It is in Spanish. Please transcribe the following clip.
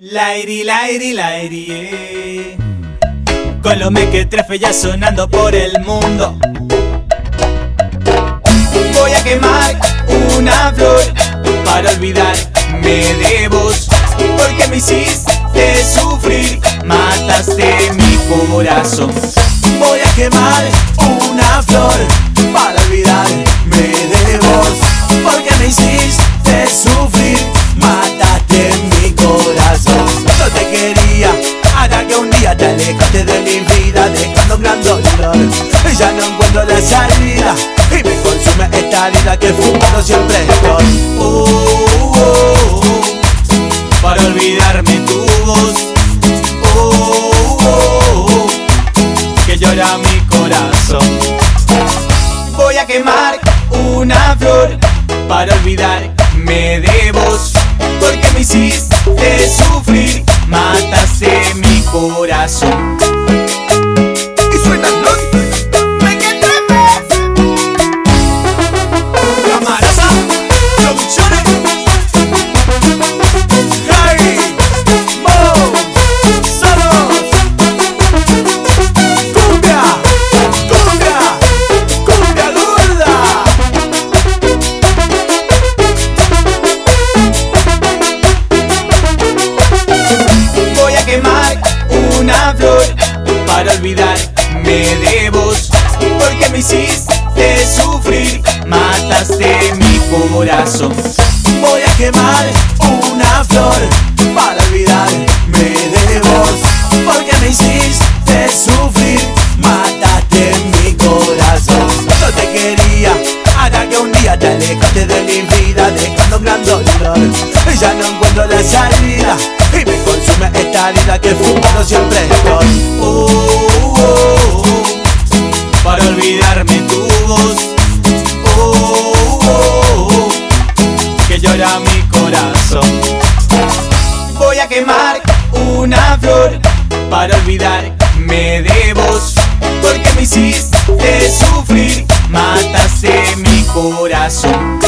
Lairi, lairi, lairi, con los mequetrefes ya sonando por el mundo. Voy a quemar una flor para olvidarme de vos, porque me hiciste sufrir, mataste mi corazón. Voy a quemar una flor para olvidarme de vos, porque me hiciste sufrir, mataste mi corazón. No te quería, hasta que un día te alejaste de mi vida, dejando un gran dolor. Ya no encuentro la salida y me consume esta herida que fumando siempre estoy. Para olvidarme tu voz, que llora mi corazón. Voy a quemar una flor para olvidarme de vos, porque me hiciste sufrir, mataste mi corazón. Y suenan los mequetrefes. Camarasa Producciones. Harry Mo Solos. Cumbia, cumbia, cumbia gorda. Voy a quemar una flor para olvidarme de vos, porque me hiciste sufrir, mataste mi corazón. Voy a quemar una flor para olvidarme de vos, porque me hiciste sufrir, mataste mi corazón. No te quería, hasta que un día te alejaste de mi vida, dejando un gran dolor. Ya no encuentro la salida y me consume esta herida que fumando siempre estoy. Para olvidarme tu voz, que llora mi corazón. Voy a quemar una flor para olvidarme de vos, porque me hiciste sufrir, mataste mi corazón.